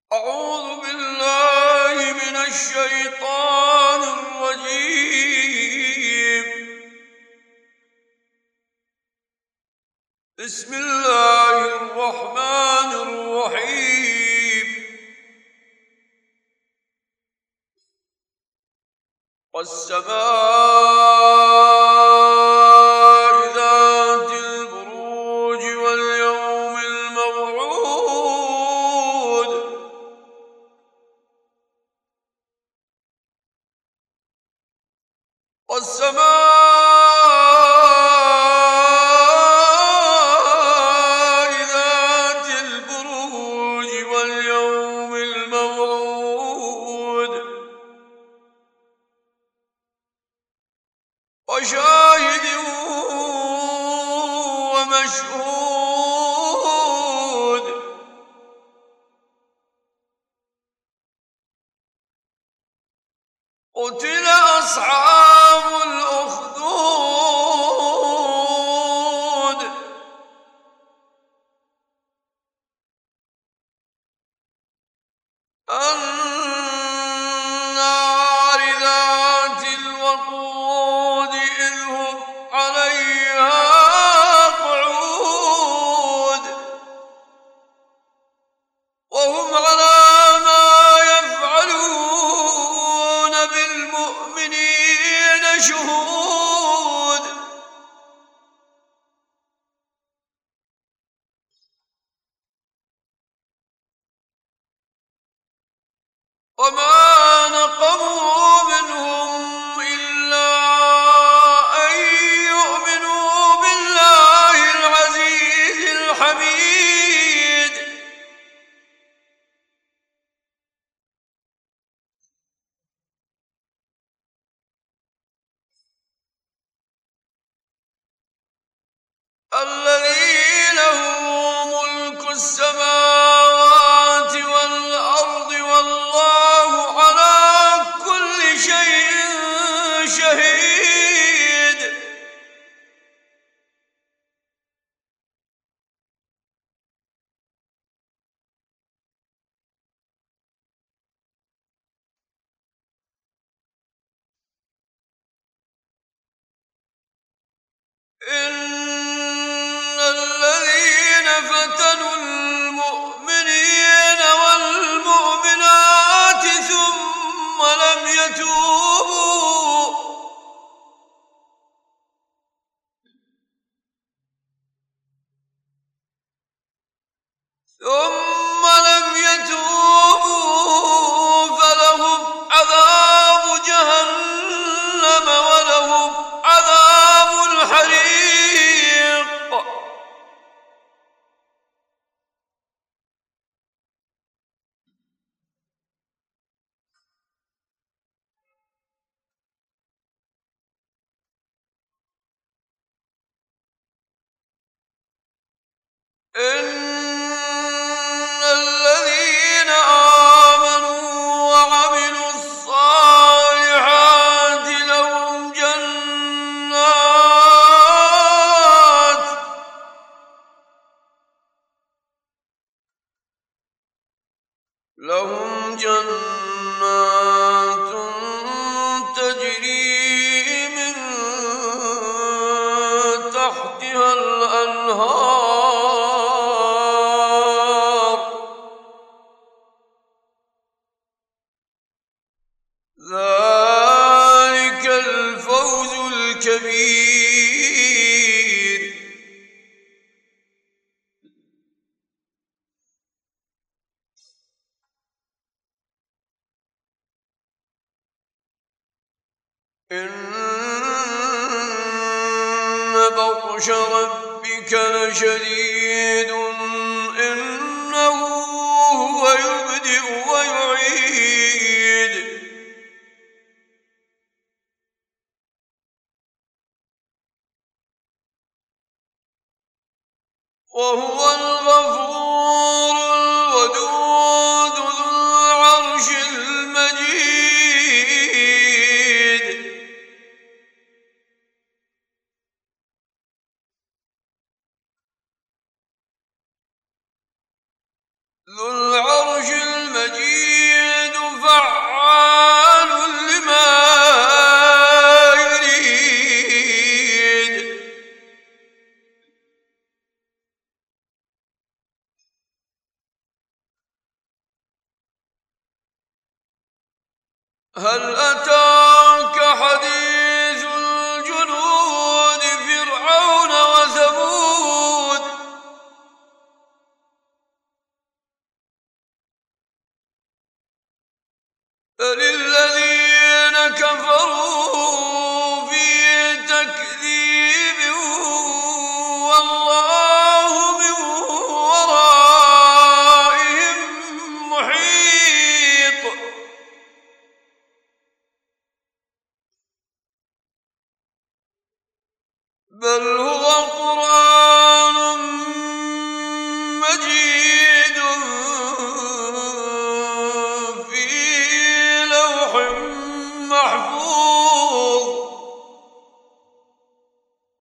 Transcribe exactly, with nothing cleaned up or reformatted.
أعوذ بالله من الشيطان الرجيم. بسم الله الرحمن الرحيم. والسماء ذات البروج واليوم الموعود والسماء ذات البروج واليوم الموعود وشاهد ومشهود. قتل أصحاب الأخدود النار ذات الوقود إذ هم عليها قعود وهم على ما يفعلون بالمؤمنين شهود. وما نقموا منهم إلا أن يؤمنوا بالله العزيز الحميد الذي له ملك السماوات والأرض والله على كل شيء شهيد. إن الذين فتنوا المؤمنين والمؤمنات ثم لم يتوبوا ثم لم يتوبوا فلهم عذاب جهنم ولهم عذاب الحريق. إن الذين آمنوا وعملوا الصالحات لهم جنات لهم جنات تجري من تحتها الأنهار ذلك الفوز الكبير. إن بطش ربك لشديد إنه هو يبدئ ويعيد وهو الغفور الودود ذو العرش المجيد. هل أتاك حديث الجنود فرعون وثمود بل